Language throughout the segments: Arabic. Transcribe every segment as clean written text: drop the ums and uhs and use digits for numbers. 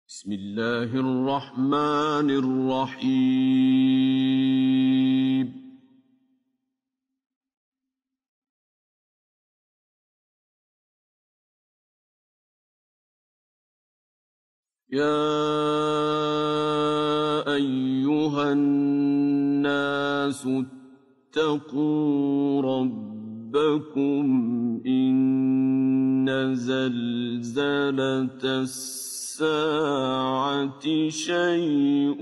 بسم الله الرحمن الرحيم يا أيها الناس اتقوا ربكم إن زلزلة الساعة شيء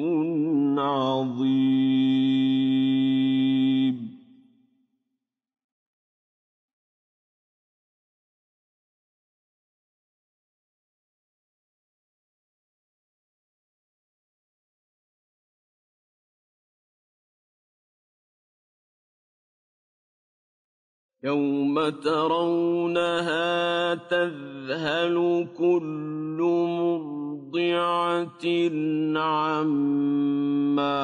عظيم يوم ترونها تذهل كل مرضعة عما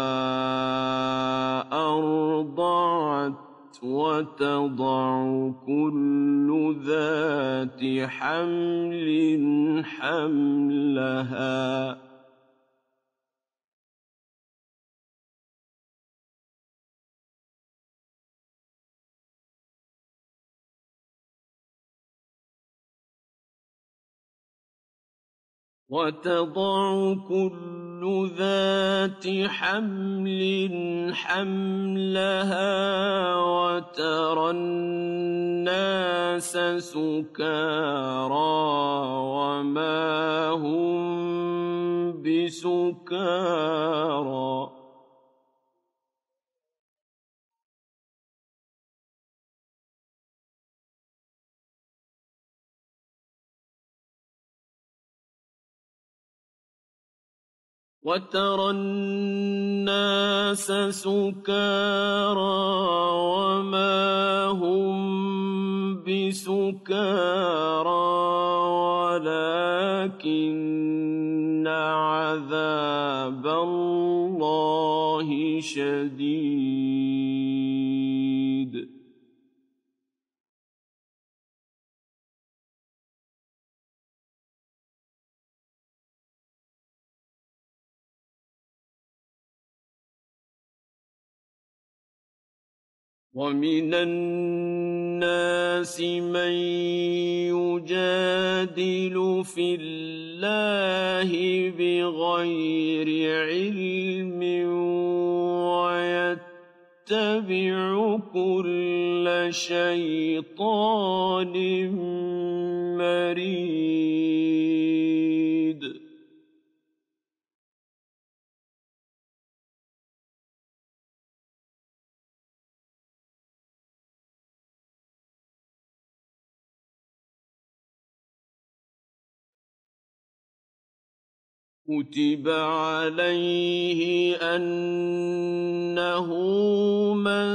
أرضعت وتضع كل ذات حمل حملها وتضع كل ذات حمل حملها وترى الناس سكارى وما هم بسكارى وترى الناس سكارى وما هم بسكارى ولكن عذاب الله شديد ومن الناس من يجادل في الله بغير علم ويتبع كل شيطان مريد كتب عليه أنه من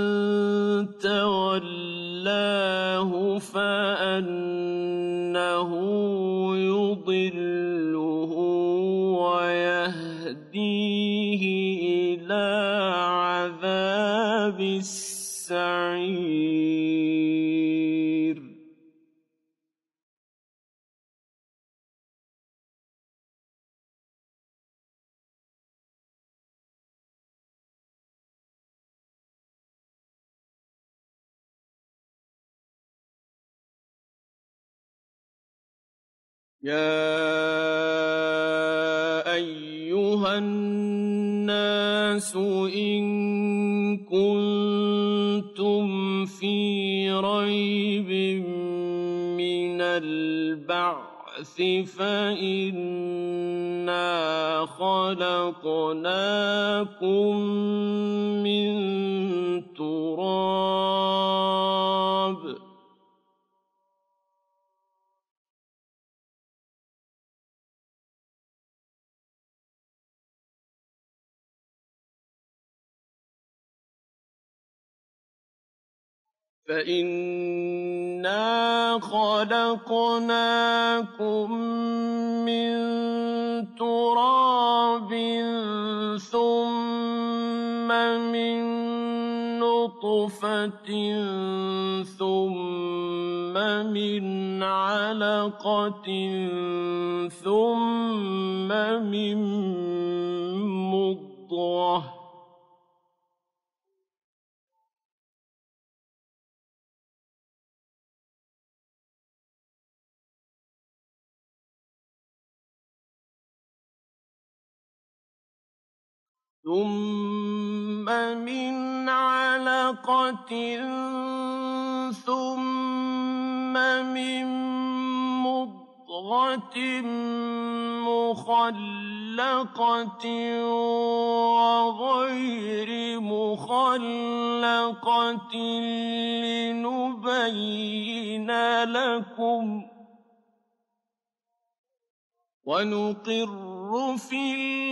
تولاه فأنه يضله ويهديه إلى عذاب السعير يا أيها الناس إن كنتم في ريب من البعث فإنا خلقناكم من تراب فإنا خلقناكم من تراب ثم من نطفة ثم من علقة ثم من مضغة ثم من علقة ثم من مضغة مخلقة وغير مخلقة لنبين لكم ونقر في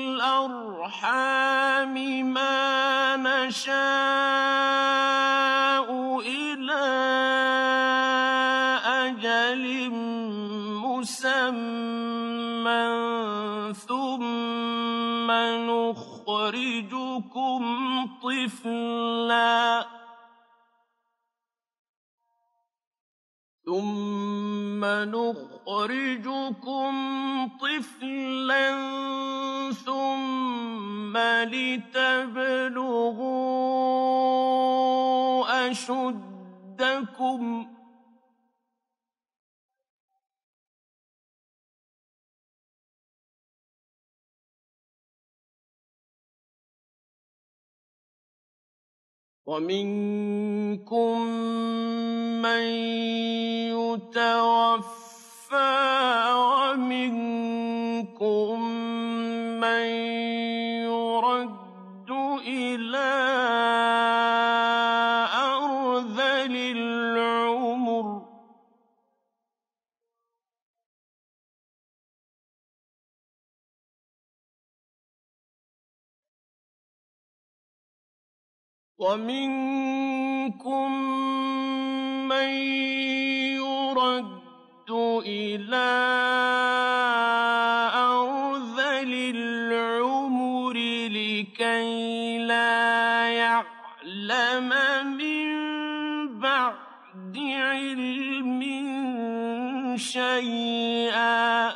الأرحام ما نشاء إلى أجل مسمى ثم نخرجكم طفلا ثم لتبلغوا أشدكم ومنكم من يتوفى ومنكم من يرد إلى أرذل العمر ومنكم من يرد إلى أرذل العمر لكي لا يعلم من بعد علم شيئا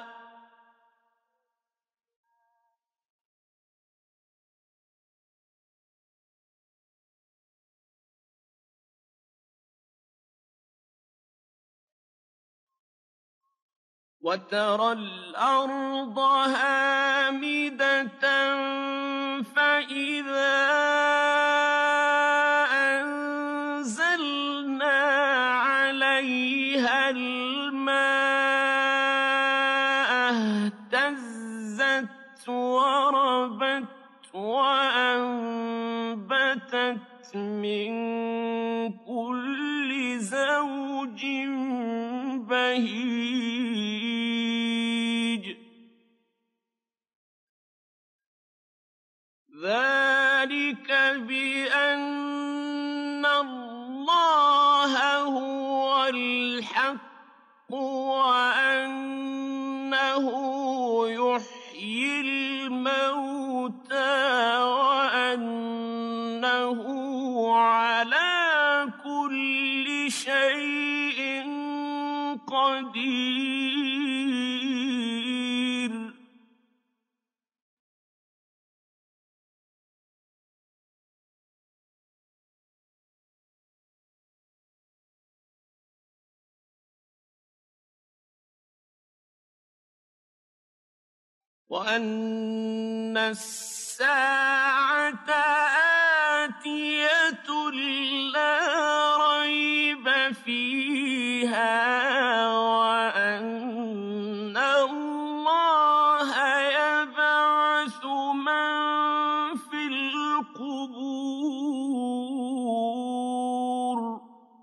وترى الأرض هامدة فإذا أنزلنا عليها الماء اهتزت وربت وأنبتت من كل زوج بهيج ذلك بأن الله هو الحق وأنه يحيي الموتى وأنه على كل شيء قدير وأن الساعة آتية لا ريب فيها وأن الله يبعث من في القبور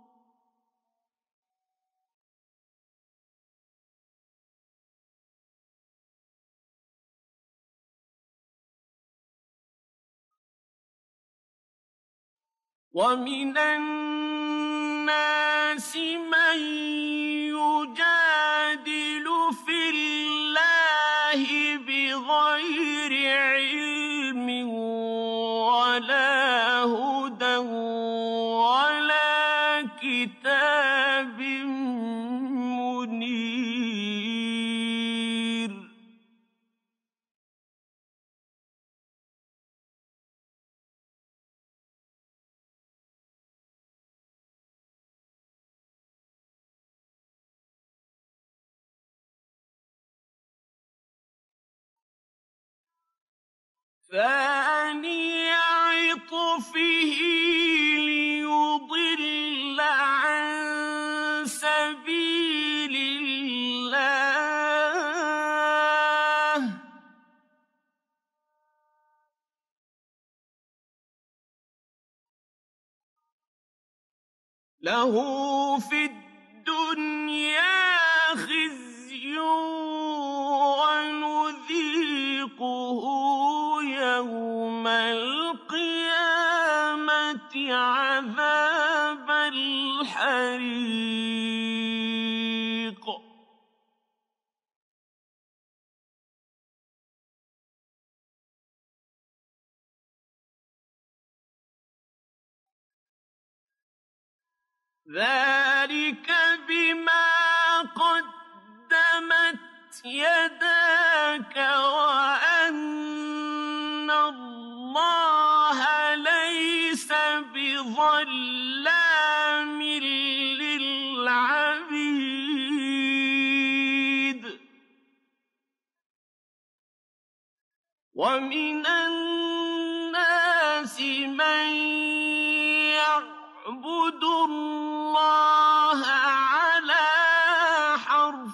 ومن الناس من يجادل في الله بغير علم ولا هدى ولا كتاب منير ثاني عطفه ليضل عن سبيل الله له في الدنيا خزي ونذيقه يوم القيامة عذاب الحريق ذلك بما قدمت يداك وأن الله ليس بظلام للعبيد ومن الناس من يعبد الله على حرف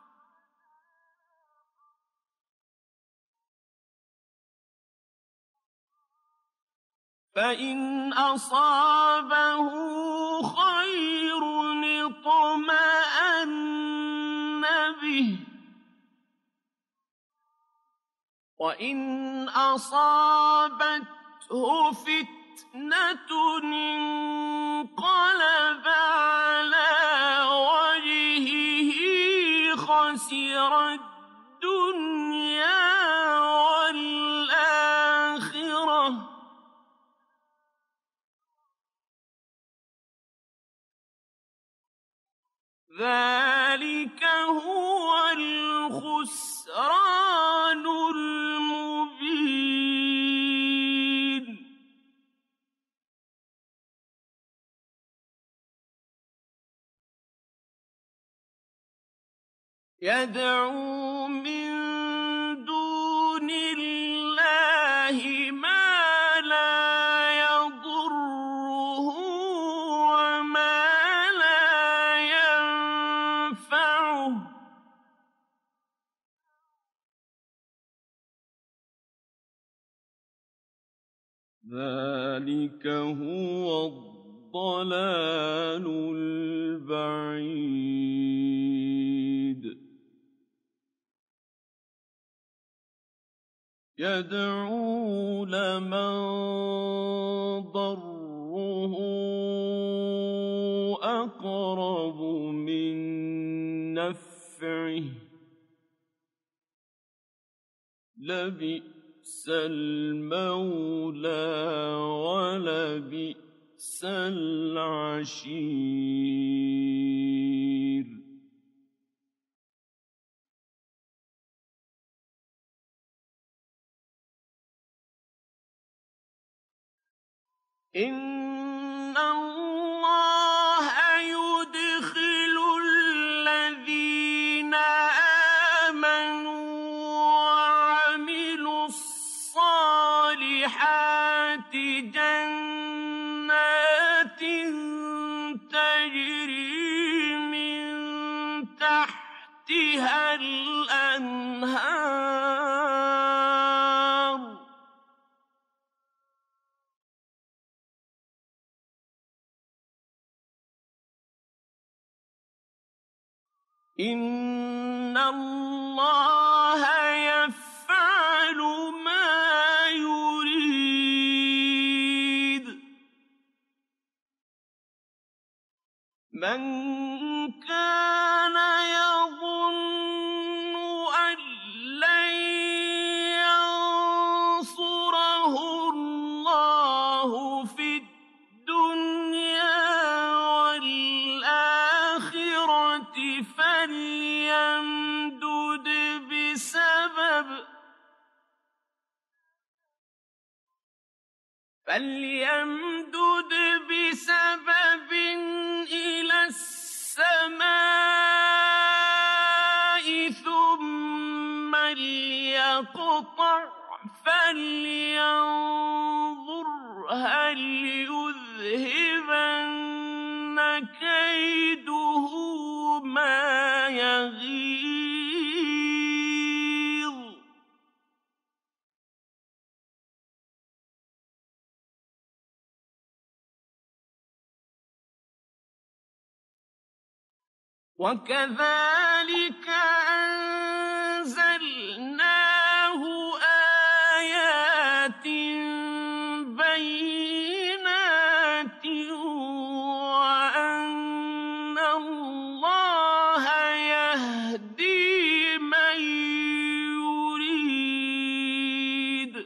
فإن أصابه خير اطمأن به وإن أصابته فتنة انقلب على وجهه خسر الدنيا والآخرة ذلك هو الخسران المبين يدعو من دون الله ما لا يضره وما لا ينفعه ذلك هو الضلال البعيد يدعو لمن ضره أقرب من نفعه لبئس المولى ولبئس العشير إن الله يدخل الذين آمنوا وعملوا الصالحات جنات تجري من تحتها الأنهار إن الله يفعل ما يريد من كان يظن أن لن ينصره الله في الدنيا والآخرة فليمدد بسبب إلى السماء ثم ليقطع فلينظر هل يذهبن كيده ما يغيظ وكذلك أنزلناه آيات بينات وأن الله يهدي من يريد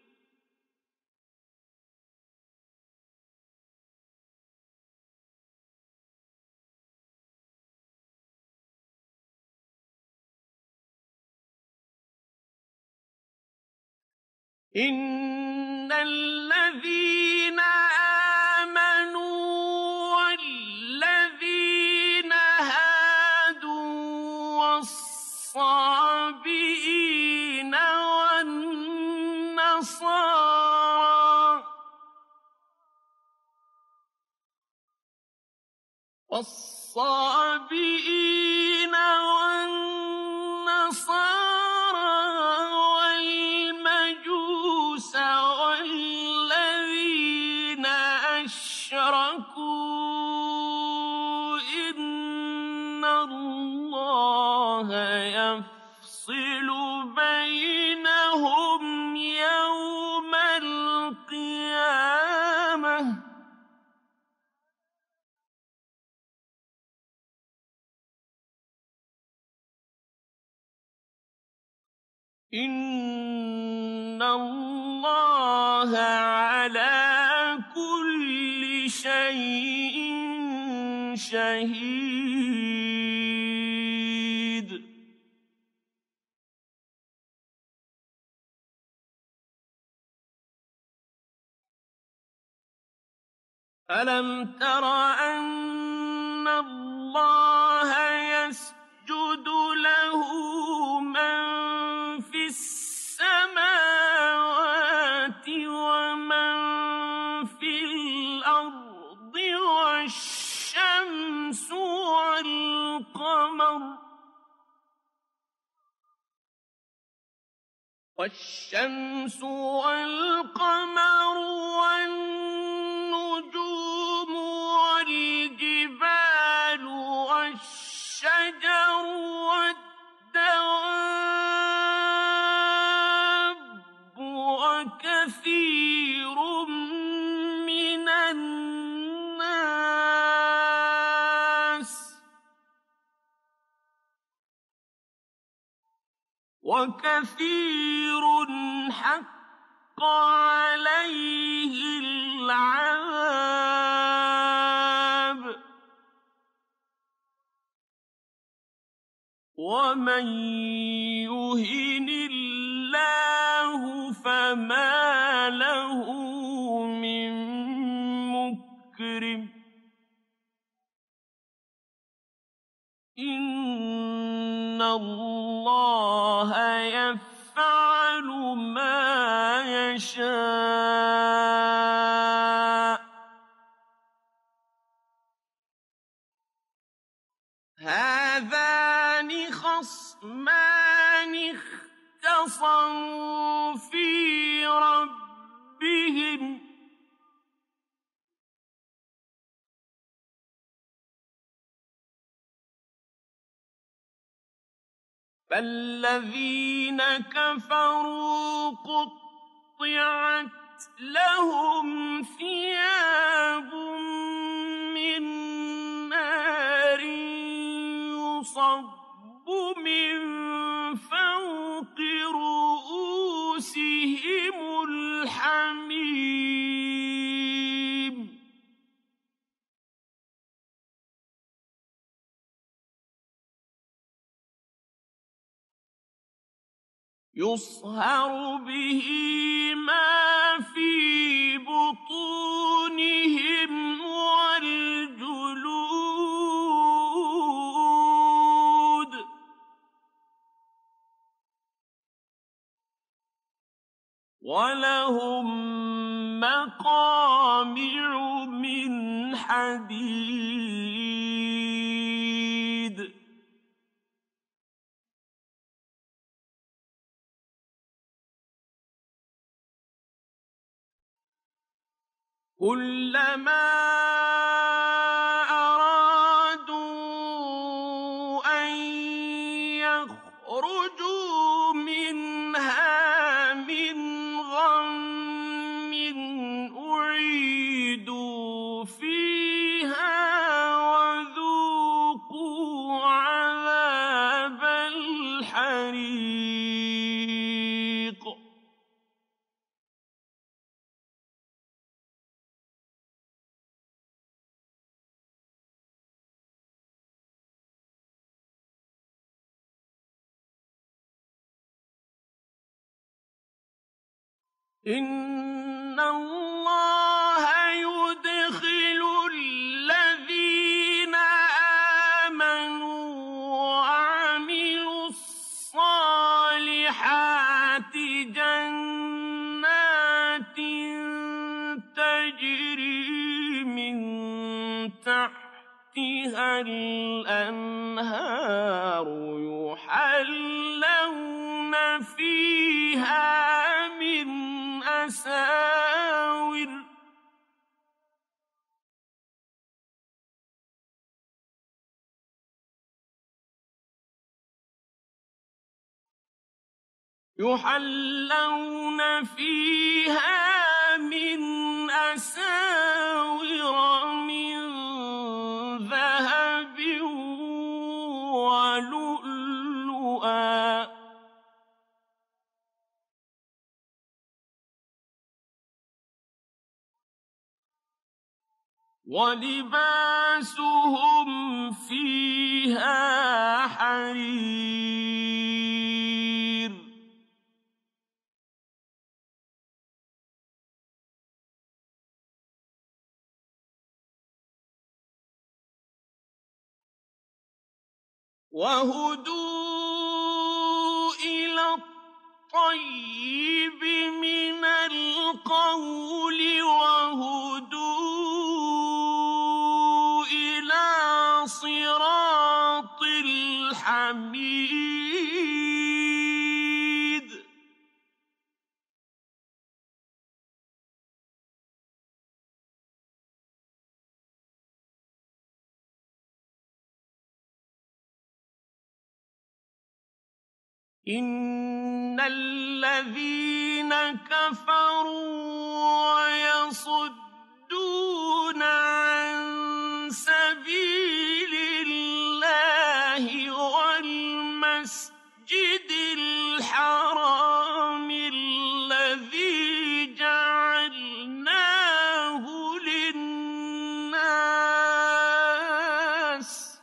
إن الذين آمنوا والذين هادوا والصابئين والمجوس والذين أشركوا إن الله يفصل بينهم يوم القيامة إن الله على كل شيء شهيد ألم تر أن الله يسجد له من في السماوات ومن في الأرض والشمس والقمر والنجوم والجبال والشجر والدواب وكثير من الناس وكثير حق عليه العذاب ومن يهن الله فما له من مكرم إن الله يفعل ما يشاء هذان خصمان اختصموا في ربهم فالذين كفروا قطعت لهم ثياب من نار يصب من فوق رؤوسهم الحميم يصهر به ما في بطونهم والجلود وَلَهُم مَّقَامِعُ مِنْ حَدِيدٍ كُلَّمَا أَرَادُوا أَن يَخْرُجُوا مِنْهَا مِنْ غَمٍّ أُعِيدُوا فِيهَا وَذُوقُوا عَذَابَ الْحَرِيقِ إِنَّ اللَّهَ يُدْخِلُ الَّذِينَ آمَنُوا وَعَمِلُوا الصَّالِحَاتِ جَنَّاتٍ تَجْرِي مِن تَحْتِهَا الْأَنْهَارُ يُحَلَّوْنَ فِيهَا من أساور من ذهب ولؤلؤا وَلِبَاسُهُمْ فِيهَا حَرِيرٌ وَهُدُوا إِلَى الطَّيِّبِ مِنَ الْقَوْلِ وَهُدُوا إِلَىٰ صِرَاطِ الْحَمِيدِ إِنَّ الَّذِينَ كَفَرُوا وَيَصُدُّونَ عَن سَبِيلِ اللَّهِ وَالْمَسْجِدِ الْحَرَامِ الَّذِي جَعَلْنَاهُ لِلنَّاسِ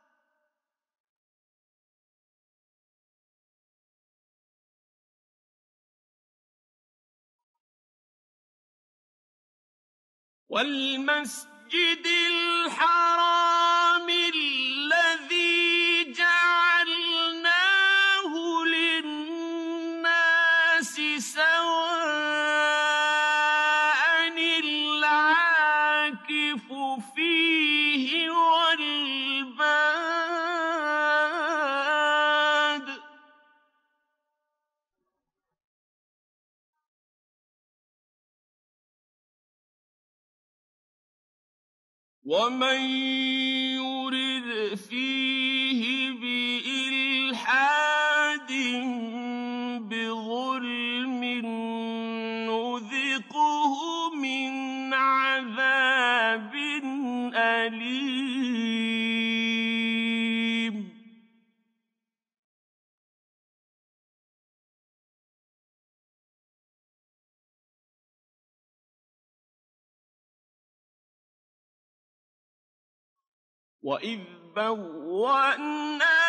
سَوَاءً الْعَاكِفُ فِيهِ وَالْبَادِ ۚ وَمَن يُرِدْ فِيهِ بِإِلْحَادٍ بِظُلْمٍ نُّذِقْهُ مِنْ عَذَابٍ أَلِيمٍ وَإِذْ بَوَّأْنَا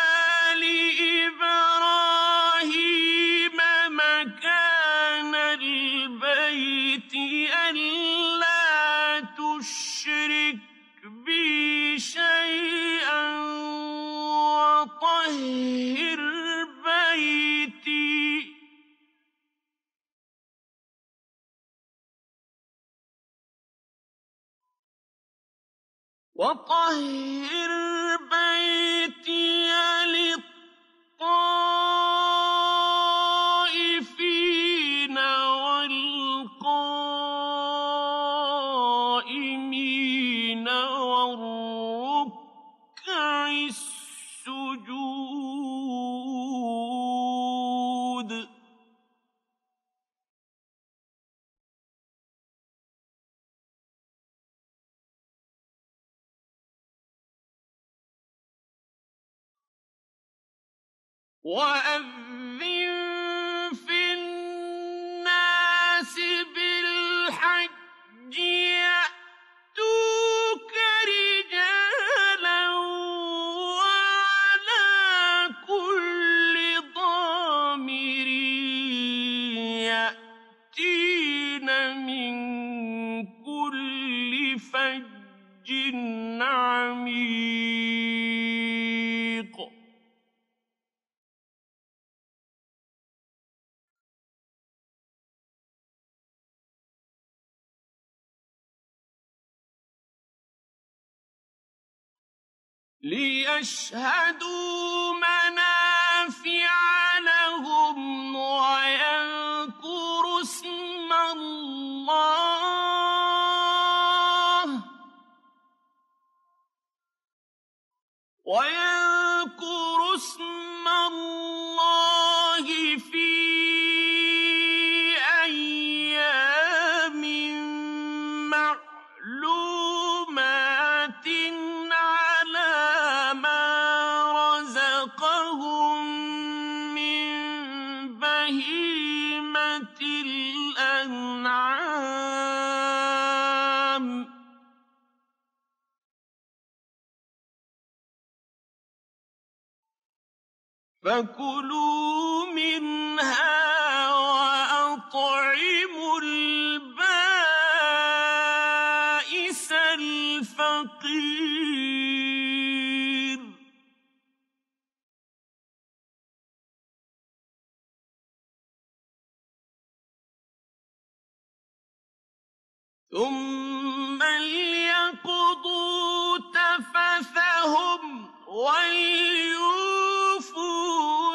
لِإِبْرَاهِيمَ مَكَانَ الْبَيْتِ أَلَّا تُشْرِكْ بِي شَيْئًا وَطَهِّرْ بَيْتِي وطهر بيتي للطائفين والقائمين والركع السجود وأذن في الناس بالحج يأتوك رجالا وعلى كل ضامر يأتين من كل فج عميق ليشهدوا منافع لهم ويذكروا اسم الله في أيام معلومات على ما رزقهم من بهيمة الأنعام فكلوا منها وأطعموا البائس الفقير ثم ليقضوا تفثهم وليوفوا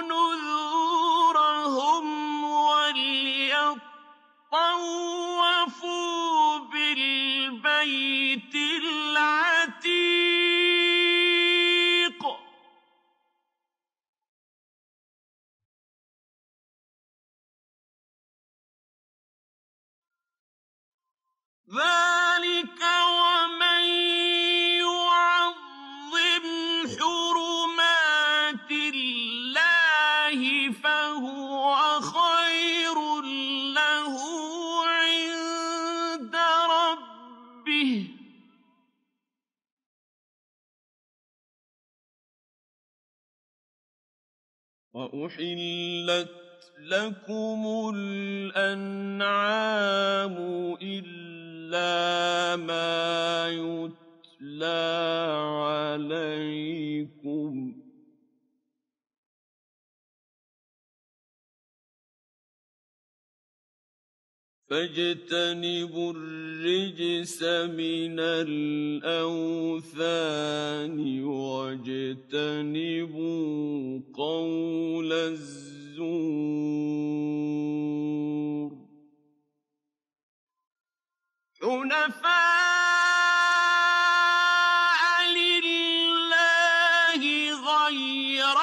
نذورهم وليطوفوا بالبيت العتيق ذلك ومن يعظم حرمات الله فهو خير له عند ربه وأحلت لكم الأنعام إلا ما يتلى عليكم فاجتنبوا الرجس من الأوثان واجتنبوا قول الزور حنفاء لله غير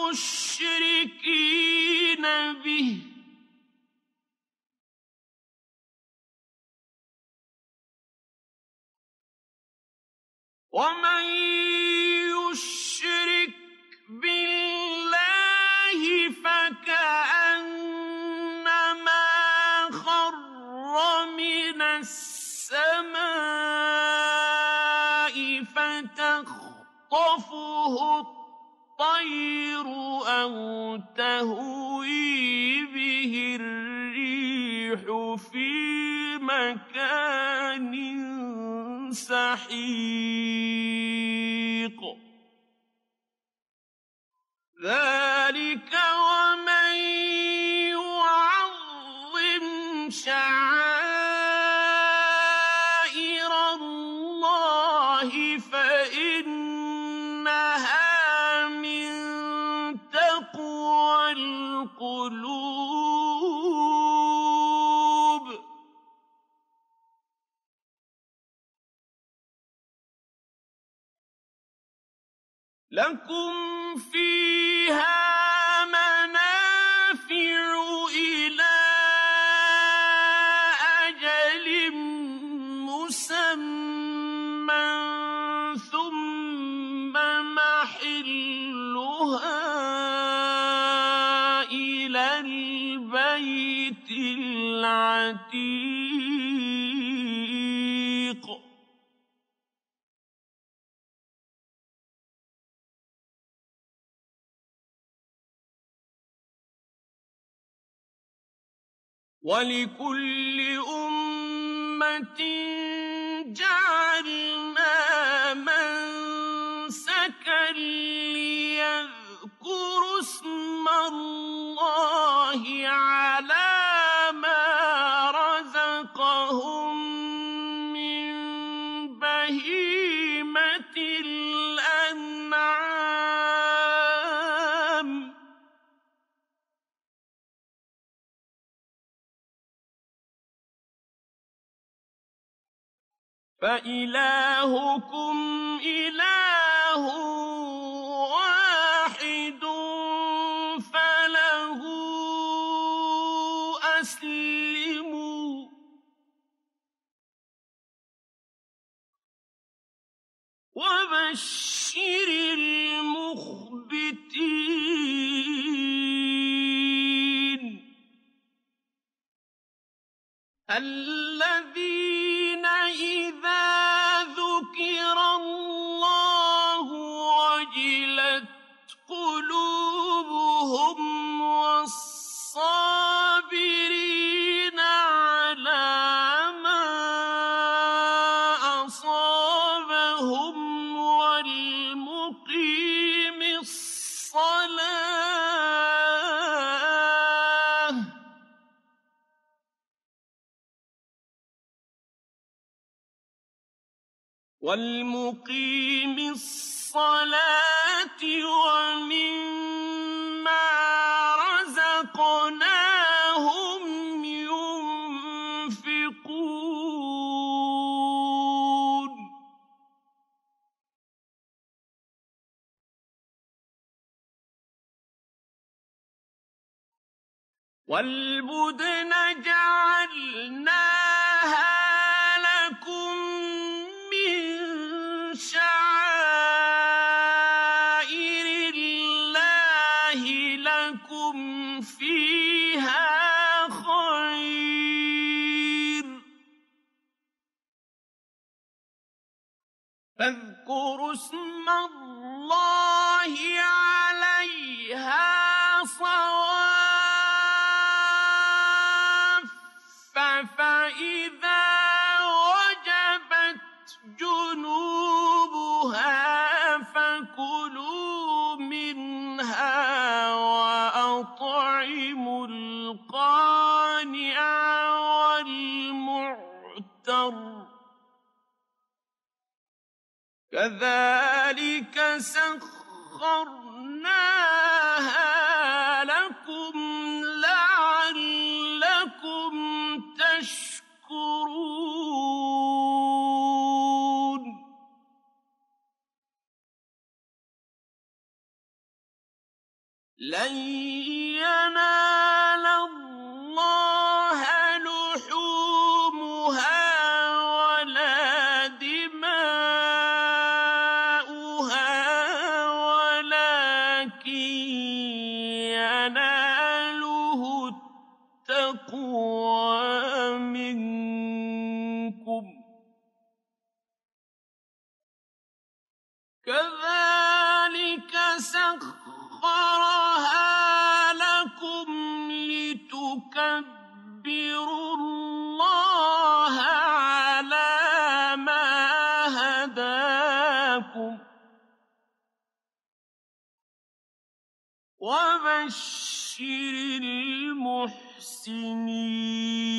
مشركين به ومن يشرك بالله فكأنما خر من السماء فتخطفه الطير أو تهوي به الريح في مكان سحيق ذلك ومن يعظم شعائر الله لكم فيها منافع إلى أجل مسمى ثم محلها إلى البيت العتيق ولكل أمة جعلنا منسكا ليذكروا اسم الله على ما رزقهم من بهيمة الأنعام فإلهكم إله واحد فله أسلموا وبشر المخبتين الذين إذا ذكر الله وجلت قلوبهم والصابرين على ما أصابهم والمقيم الصلاة ومما رزقناهم ينفقون والبدن جعلناها لكم من شعائر الله لكم فيها خير فاذكروا اسم الله عليها صواف فإذا وجبت جنوبها فكلوا منها وأطعموا القانع والمعتر كذلك سخرناها لكم لعلكم تشكرون لن ينال الله لحومها ولا دماؤها ولكن يناله التقوى منكم كذلك سخرها لكم لتكبروا الله على ما هداكم وبشر المحسنين